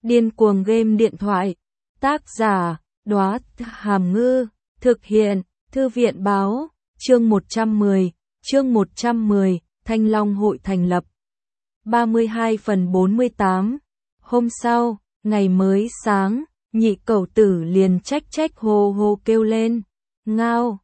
Điên cuồng game điện thoại. Tác giả, Đóa Hàm Ngư. Thực hiện, Thư viện báo. Chương 110, Thanh Long hội thành lập. 32/48. Hôm sau, ngày mới sáng, nhị cẩu tử liền trách hô hô kêu lên. Ngao,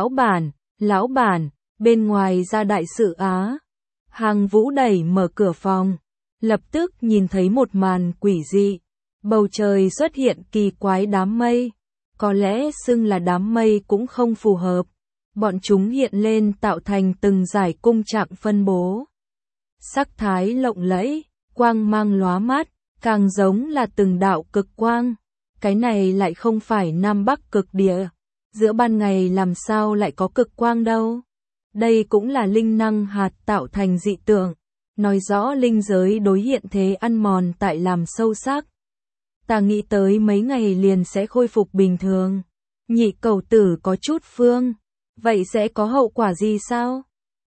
lão bản, bên ngoài ra đại sự á. Hàng Vũ đẩy mở cửa phòng, lập tức nhìn thấy một màn quỷ dị. Bầu trời xuất hiện kỳ quái đám mây. Có lẽ xưng là đám mây cũng không phù hợp. Bọn chúng hiện lên tạo thành từng dải cung trạng phân bố. Sắc thái lộng lẫy, quang mang lóa mắt, càng giống là từng đạo cực quang. Cái này lại không phải Nam Bắc cực địa. Giữa ban ngày làm sao lại có cực quang đâu. Đây cũng là linh năng hạt tạo thành dị tượng. Nói rõ linh giới đối hiện thế ăn mòn tại làm sâu sắc. Ta nghĩ tới mấy ngày liền sẽ khôi phục bình thường. Nhị cẩu tử có chút phương. Vậy sẽ có hậu quả gì sao?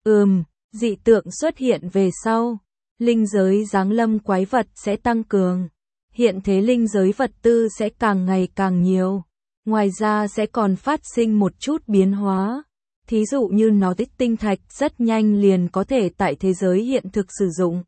Dị tượng xuất hiện về sau. Linh giới giáng lâm quái vật sẽ tăng cường. Hiện thế linh giới vật tư sẽ càng ngày càng nhiều. Ngoài ra sẽ còn phát sinh một chút biến hóa. Thí dụ như nó tích tinh thạch rất nhanh liền có thể tại thế giới hiện thực sử dụng.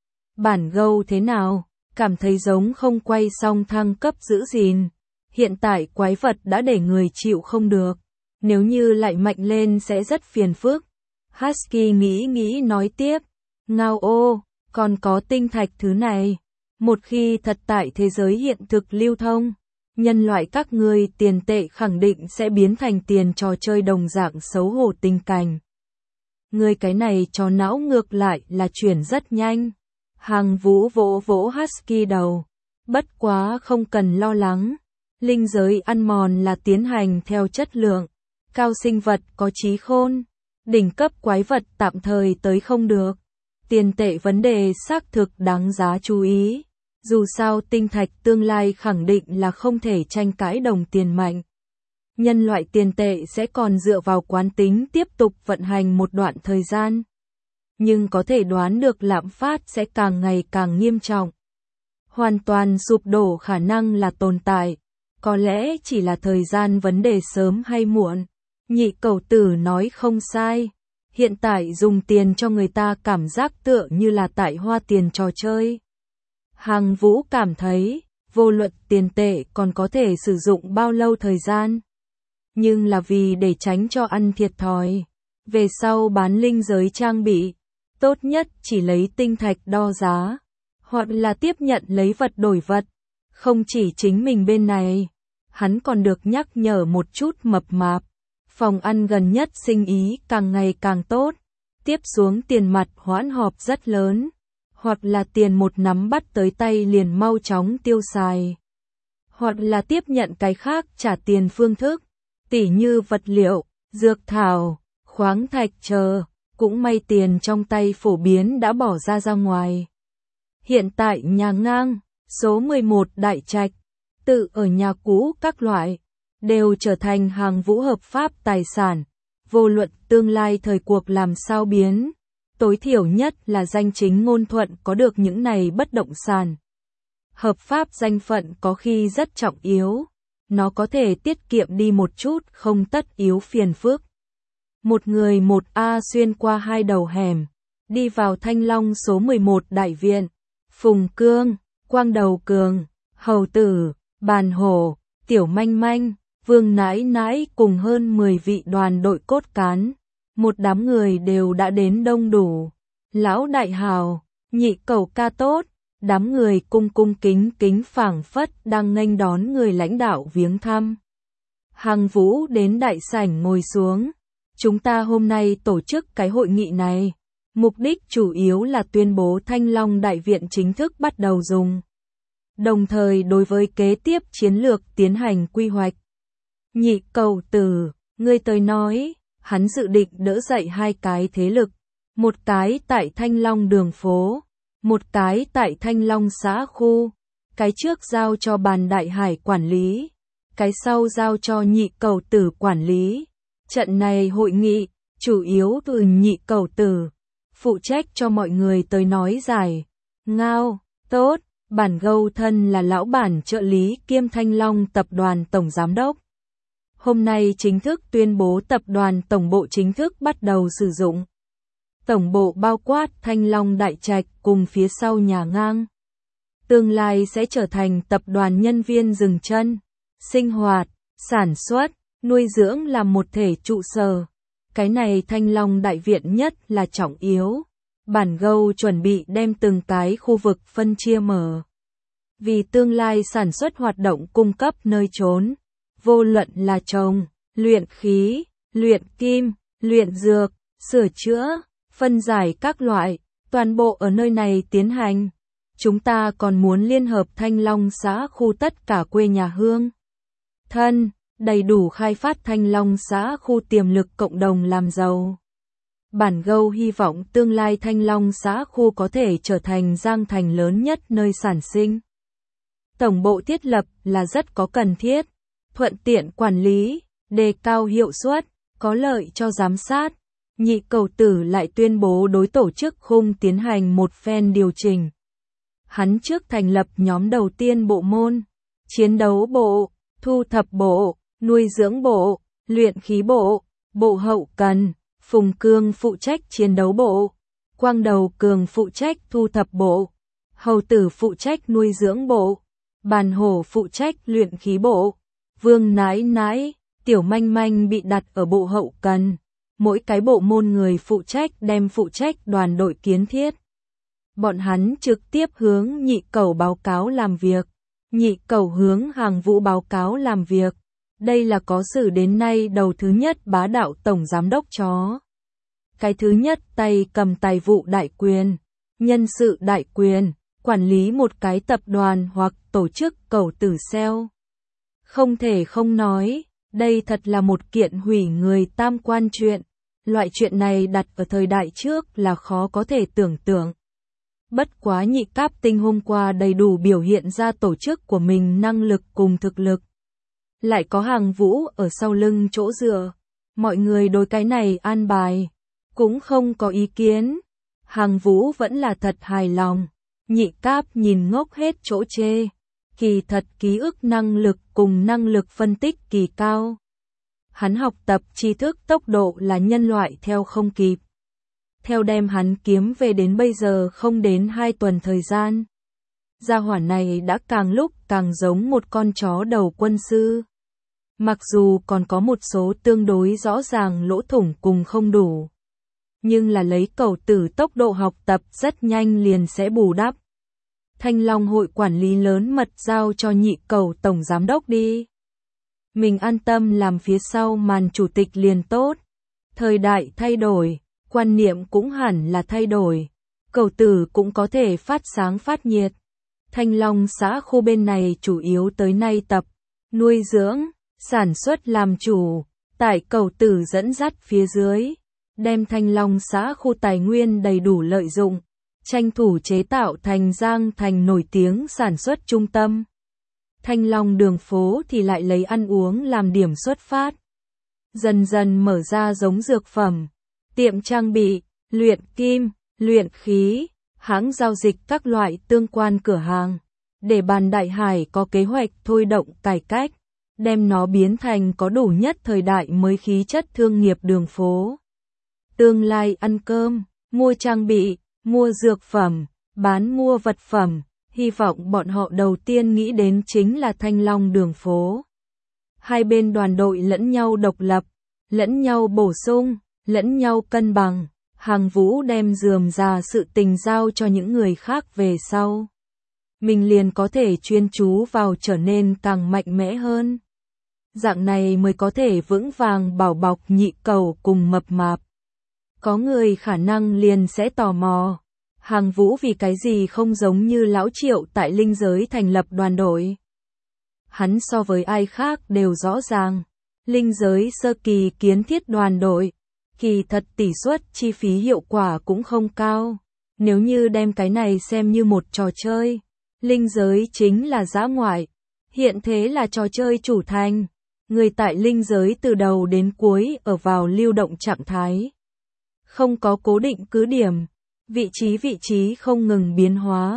Bản gâu thế nào? Cảm thấy giống không quay xong thăng cấp giữ gìn. Hiện tại quái vật đã để người chịu không được. Nếu như lại mạnh lên sẽ rất phiền phức. Husky nghĩ nói tiếp. Ngao ô, còn có tinh thạch thứ này. Một khi thật tại thế giới hiện thực lưu thông, nhân loại các ngươi tiền tệ khẳng định sẽ biến thành tiền trò chơi đồng dạng xấu hổ tình cảnh. Ngươi cái này cho não ngược lại là chuyển rất nhanh. Hàng Vũ vỗ Husky đầu. Bất quá không cần lo lắng. Linh giới ăn mòn là tiến hành theo chất lượng. Cao sinh vật có trí khôn. Đỉnh cấp quái vật tạm thời tới không được. Tiền tệ vấn đề xác thực đáng giá chú ý. Dù sao tinh thạch tương lai khẳng định là không thể tranh cãi đồng tiền mạnh. Nhân loại tiền tệ sẽ còn dựa vào quán tính tiếp tục vận hành một đoạn thời gian. Nhưng có thể đoán được lạm phát sẽ càng ngày càng nghiêm trọng. Hoàn toàn sụp đổ khả năng là tồn tại. Có lẽ chỉ là thời gian vấn đề sớm hay muộn. Nhị cẩu tử nói không sai. Hiện tại dùng tiền cho người ta cảm giác tựa như là tại hoa tiền trò chơi. Hàng Vũ cảm thấy, vô luận tiền tệ còn có thể sử dụng bao lâu thời gian. Nhưng là vì để tránh cho ăn thiệt thòi. Về sau bán linh giới trang bị, tốt nhất chỉ lấy tinh thạch đo giá. Hoặc là tiếp nhận lấy vật đổi vật. Không chỉ chính mình bên này, hắn còn được nhắc nhở một chút mập mạp. Phòng ăn gần nhất sinh ý càng ngày càng tốt. Tiếp xuống tiền mặt hoãn họp rất lớn. Hoặc là tiền một nắm bắt tới tay liền mau chóng tiêu xài. Hoặc là tiếp nhận cái khác trả tiền phương thức. Tỉ như vật liệu, dược thảo, khoáng thạch chờ. Cũng may tiền trong tay phổ biến đã bỏ ra ngoài. Hiện tại nhà ngang, số 11 Đại Trạch, tự ở nhà cũ các loại, đều trở thành Hàng Vũ hợp pháp tài sản. Vô luận tương lai thời cuộc làm sao biến, tối thiểu nhất là danh chính ngôn thuận có được những này bất động sản. Hợp pháp danh phận có khi rất trọng yếu, nó có thể tiết kiệm đi một chút không tất yếu phiền phức. Một người một A xuyên qua hai đầu hẻm, đi vào Thanh Long số 11 Đại Viện. Phùng Cương, Quang Đầu Cường, Hầu Tử, Bàn Hổ, Tiểu Manh Manh, Vương Nãi Nãi cùng hơn 10 vị đoàn đội cốt cán. Một đám người đều đã đến đông đủ. Lão đại hào, nhị cẩu ca tốt, đám người cung kính phảng phất đang nghênh đón người lãnh đạo viếng thăm. Hàng Vũ đến đại sảnh ngồi xuống. Chúng ta hôm nay tổ chức cái hội nghị này. Mục đích chủ yếu là tuyên bố Thanh Long Đại Viện chính thức bắt đầu dùng. Đồng thời đối với kế tiếp chiến lược tiến hành quy hoạch. Nhị cẩu tử, ngươi tới nói, hắn dự định đỡ dậy hai cái thế lực. Một cái tại Thanh Long đường phố, một cái tại Thanh Long xã khu. Cái trước giao cho Bàn Đại Hải quản lý, cái sau giao cho nhị cẩu tử quản lý. Trận này hội nghị, chủ yếu từ nhị cẩu tử, phụ trách cho mọi người tới nói giải. Ngao, tốt, Bản Gâu thân là lão bản trợ lý kiêm Thanh Long tập đoàn tổng giám đốc. Hôm nay chính thức tuyên bố tập đoàn tổng bộ chính thức bắt đầu sử dụng. Tổng bộ bao quát Thanh Long Đại Trạch cùng phía sau nhà ngang. Tương lai sẽ trở thành tập đoàn nhân viên dừng chân, sinh hoạt, sản xuất, nuôi dưỡng làm một thể trụ sở. Cái này Thanh Long Đại Viện nhất là trọng yếu. Bản Gâu chuẩn bị đem từng cái khu vực phân chia mở. Vì tương lai sản xuất hoạt động cung cấp nơi trốn, vô luận là trồng, luyện khí, luyện kim, luyện dược, sửa chữa, phân giải các loại, toàn bộ ở nơi này tiến hành. Chúng ta còn muốn liên hợp Thanh Long xã khu tất cả quê nhà hương thân, đầy đủ khai phát Thanh Long xã khu tiềm lực cộng đồng làm giàu. Bản Gâu hy vọng tương lai Thanh Long xã khu có thể trở thành Giang Thành lớn nhất nơi sản sinh. Tổng bộ thiết lập là rất có cần thiết, thuận tiện quản lý, đề cao hiệu suất, có lợi cho giám sát. Nhị Cầu Tử lại tuyên bố đối tổ chức khung tiến hành một phen điều chỉnh. Hắn trước thành lập nhóm đầu tiên bộ môn, chiến đấu bộ, thu thập bộ, nuôi dưỡng bộ, luyện khí bộ, bộ hậu cần. Phùng Cương phụ trách chiến đấu bộ, Quang Đầu Cường phụ trách thu thập bộ, Hầu Tử phụ trách nuôi dưỡng bộ, Bàn Hổ phụ trách luyện khí bộ, Vương Nãi Nãi, Tiểu Manh Manh bị đặt ở bộ hậu cần. Mỗi cái bộ môn người phụ trách đem phụ trách đoàn đội kiến thiết. Bọn hắn trực tiếp hướng Nhị Cẩu báo cáo làm việc, Nhị Cẩu hướng Hàng Vũ báo cáo làm việc. Đây là có sử đến nay đầu thứ nhất bá đạo tổng giám đốc chó. Cái thứ nhất tay cầm tài vụ đại quyền, nhân sự đại quyền, quản lý một cái tập đoàn hoặc tổ chức Cẩu Tử SEO. Không thể không nói, đây thật là một kiện hủy người tam quan chuyện. Loại chuyện này đặt ở thời đại trước là khó có thể tưởng tượng. Bất quá Nhị Cáp Tinh hôm qua đầy đủ biểu hiện ra tổ chức của mình năng lực cùng thực lực. Lại có Hàng Vũ ở sau lưng chỗ dựa. Mọi người đối cái này an bài, cũng không có ý kiến. Hàng Vũ vẫn là thật hài lòng. Nhị Cáp nhìn ngốc hết chỗ chê. Kỳ thật ký ức năng lực cùng năng lực phân tích kỳ cao. Hắn học tập tri thức tốc độ là nhân loại theo không kịp. Theo đem hắn kiếm về đến bây giờ không đến 2 tuần thời gian. Gia hỏa này đã càng lúc càng giống một con chó đầu quân sư. Mặc dù còn có một số tương đối rõ ràng lỗ thủng cùng không đủ. Nhưng là lấy Cẩu Tử tốc độ học tập rất nhanh liền sẽ bù đắp. Thanh Long hội quản lý lớn mật giao cho Nhị Cẩu tổng giám đốc đi. Mình an tâm làm phía sau màn chủ tịch liền tốt. Thời đại thay đổi, quan niệm cũng hẳn là thay đổi. Cẩu Tử cũng có thể phát sáng phát nhiệt. Thanh Long xã khu bên này chủ yếu tới nay tập, nuôi dưỡng, sản xuất làm chủ. Tại Cẩu Tử dẫn dắt phía dưới, đem Thanh Long xã khu tài nguyên đầy đủ lợi dụng, tranh thủ chế tạo thành Giang Thành nổi tiếng sản xuất trung tâm. Thanh Long đường phố thì lại lấy ăn uống làm điểm xuất phát. Dần dần mở ra giống dược phẩm, tiệm trang bị, luyện kim, luyện khí, hãng giao dịch các loại tương quan cửa hàng. Để Bàn Đại Hải có kế hoạch thôi động cải cách, đem nó biến thành có đủ nhất thời đại mới khí chất thương nghiệp đường phố. Tương lai ăn cơm, mua trang bị, mua dược phẩm, bán mua vật phẩm. Hy vọng bọn họ đầu tiên nghĩ đến chính là Thanh Long đường phố. Hai bên đoàn đội lẫn nhau độc lập, lẫn nhau bổ sung, lẫn nhau cân bằng. Hàng Vũ đem rườm rà sự tình giao cho những người khác về sau. Mình liền có thể chuyên chú vào trở nên càng mạnh mẽ hơn. Dạng này mới có thể vững vàng bảo bọc Nhị Cẩu cùng Mập Mạp. Có người khả năng liền sẽ tò mò. Hàng Vũ vì cái gì không giống như Lão Triệu tại linh giới thành lập đoàn đội. Hắn so với ai khác đều rõ ràng. Linh giới sơ kỳ kiến thiết đoàn đội. Kỳ thật tỷ suất chi phí hiệu quả cũng không cao. Nếu như đem cái này xem như một trò chơi. Linh giới chính là dã ngoại. Hiện thế là trò chơi chủ thành. Người tại linh giới từ đầu đến cuối ở vào lưu động trạng thái. Không có cố định cứ điểm. Vị trí không ngừng biến hóa.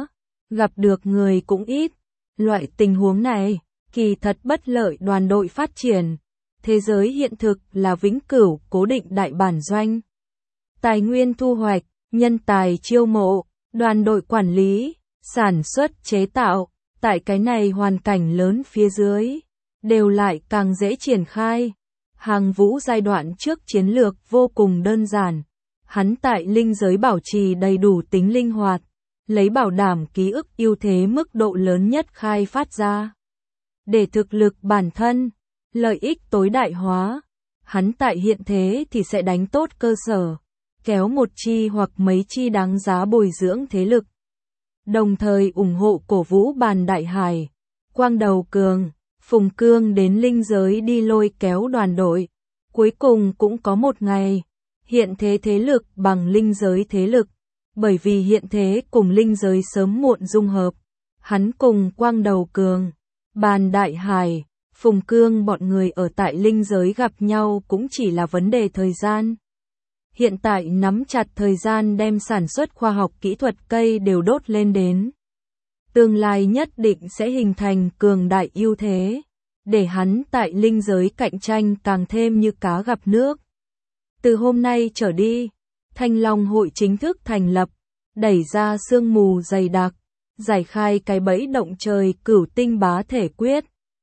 gặp được người cũng ít. Loại tình huống này, kỳ thật bất lợi đoàn đội phát triển. Thế giới hiện thực là vĩnh cửu cố định đại bản doanh. Tài nguyên thu hoạch, nhân tài chiêu mộ, đoàn đội quản lý, sản xuất chế tạo, tại cái này hoàn cảnh lớn phía dưới, đều lại càng dễ triển khai. Hàng Vũ giai đoạn trước chiến lược vô cùng đơn giản. Hắn tại linh giới bảo trì đầy đủ tính linh hoạt, lấy bảo đảm ký ức ưu thế mức độ lớn nhất khai phát ra. Để thực lực bản thân, lợi ích tối đại hóa, hắn tại hiện thế thì sẽ đánh tốt cơ sở, kéo một chi hoặc mấy chi đáng giá bồi dưỡng thế lực. Đồng thời ủng hộ cổ vũ Bàn Đại Hải, Quang Đầu Cường, Phùng Cương đến linh giới đi lôi kéo đoàn đội. Cuối cùng cũng có một ngày, hiện thế thế lực bằng linh giới thế lực, bởi vì hiện thế cùng linh giới sớm muộn dung hợp. Hắn cùng Quang Đầu Cường, Bàn Đại Hải, Phùng Cương bọn người ở tại linh giới gặp nhau cũng chỉ là vấn đề thời gian. Hiện tại nắm chặt thời gian đem sản xuất khoa học kỹ thuật cây đều đốt lên đến. Tương lai nhất định sẽ hình thành cường đại ưu thế, để hắn tại linh giới cạnh tranh càng thêm như cá gặp nước. Từ hôm nay trở đi, Thanh Long hội chính thức thành lập, đẩy ra sương mù dày đặc, giải khai cái bẫy động trời Cửu Tinh Bá Thể Quyết.